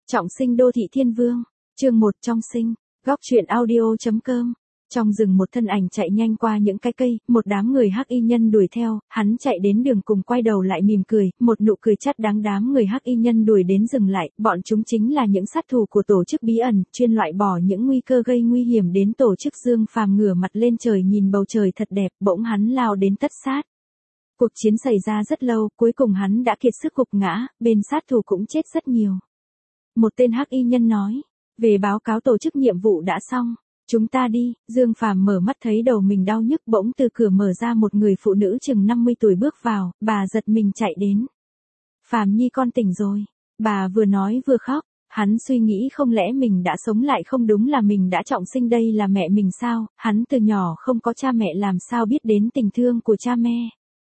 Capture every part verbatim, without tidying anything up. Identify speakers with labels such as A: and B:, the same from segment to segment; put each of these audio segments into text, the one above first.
A: Trọng sinh đô thị thiên vương, chương một trong sinh, góc truyện audio.com. Trong rừng một thân ảnh chạy nhanh qua những cái cây, một đám người hắc y nhân đuổi theo, hắn chạy đến đường cùng quay đầu lại mỉm cười, một nụ cười chát đáng. Đám người hắc y nhân đuổi đến dừng lại, bọn chúng chính là những sát thủ của tổ chức bí ẩn, chuyên loại bỏ những nguy cơ gây nguy hiểm đến tổ chức. Dương Phàm ngửa mặt lên trời nhìn bầu trời thật đẹp, bỗng hắn lao đến tất sát. Cuộc chiến xảy ra rất lâu, cuối cùng hắn đã kiệt sức gục ngã, bên sát thủ cũng chết rất nhiều. Một tên hắc y nhân nói, về báo cáo tổ chức nhiệm vụ đã xong, chúng ta đi. Dương Phàm mở mắt thấy đầu mình đau nhức, bỗng từ cửa mở ra một người phụ nữ chừng năm mươi tuổi bước vào, bà giật mình chạy đến. Phàm nhi con tỉnh rồi, bà vừa nói vừa khóc, hắn suy nghĩ không lẽ mình đã sống lại, không đúng là mình đã trọng sinh, đây là mẹ mình sao, hắn từ nhỏ không có cha mẹ làm sao biết đến tình thương của cha mẹ.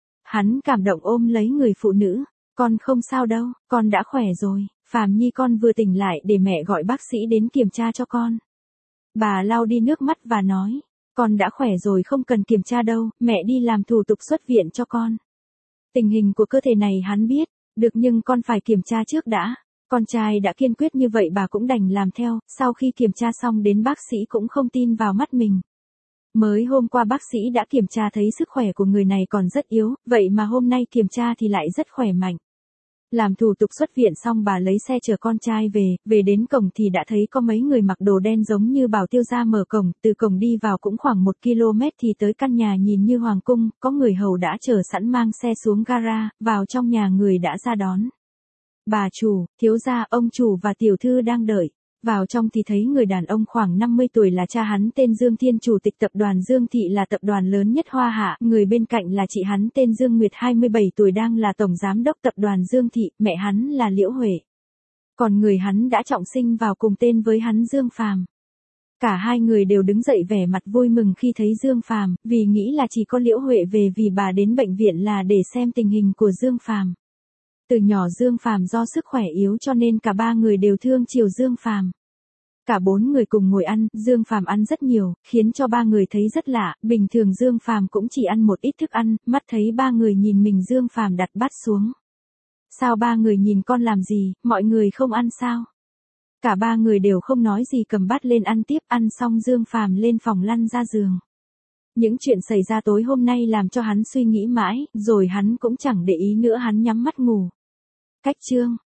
A: Hắn cảm động ôm lấy người phụ nữ, con không sao đâu, con đã khỏe rồi, Phàm nhi con vừa tỉnh lại để mẹ gọi bác sĩ đến kiểm tra cho con. Bà lau đi nước mắt và nói, con đã khỏe rồi không cần kiểm tra đâu, mẹ đi làm thủ tục xuất viện cho con. Tình hình của cơ thể này hắn biết, được nhưng con phải kiểm tra trước đã. Con trai đã kiên quyết như vậy bà cũng đành làm theo, sau khi kiểm tra xong đến bác sĩ cũng không tin vào mắt mình. Mới hôm qua bác sĩ đã kiểm tra thấy sức khỏe của người này còn rất yếu, vậy mà hôm nay kiểm tra thì lại rất khỏe mạnh. Làm thủ tục xuất viện xong bà lấy xe chở con trai về, về đến cổng thì đã thấy có mấy người mặc đồ đen giống như bảo tiêu ra mở cổng, từ cổng đi vào cũng khoảng một ki lô mét thì tới căn nhà nhìn như hoàng cung, có người hầu đã chờ sẵn mang xe xuống gara, vào trong nhà người đã ra đón. Bà chủ, thiếu gia, ông chủ và tiểu thư đang đợi. Vào trong thì thấy người đàn ông khoảng năm mươi tuổi là cha hắn tên Dương Thiên, chủ tịch tập đoàn Dương Thị là tập đoàn lớn nhất Hoa Hạ, người bên cạnh là chị hắn tên Dương Nguyệt hai mươi bảy tuổi đang là tổng giám đốc tập đoàn Dương Thị, mẹ hắn là Liễu Huệ. Còn người hắn đã trọng sinh vào cùng tên với hắn Dương Phàm. Cả hai người đều đứng dậy vẻ mặt vui mừng khi thấy Dương Phàm, vì nghĩ là chỉ có Liễu Huệ về vì bà đến bệnh viện là để xem tình hình của Dương Phàm. Từ nhỏ Dương Phàm do sức khỏe yếu cho nên cả ba người đều thương chiều Dương Phàm. Cả bốn người cùng ngồi ăn, Dương Phàm ăn rất nhiều, khiến cho ba người thấy rất lạ, bình thường Dương Phàm cũng chỉ ăn một ít thức ăn, mắt thấy ba người nhìn mình Dương Phàm đặt bát xuống. Sao ba người nhìn con làm gì, mọi người không ăn sao? Cả ba người đều không nói gì cầm bát lên ăn tiếp, ăn xong Dương Phàm lên phòng lăn ra giường. Những chuyện xảy ra tối hôm nay làm cho hắn suy nghĩ mãi, rồi hắn cũng chẳng để ý nữa, hắn nhắm mắt ngủ. Cách chương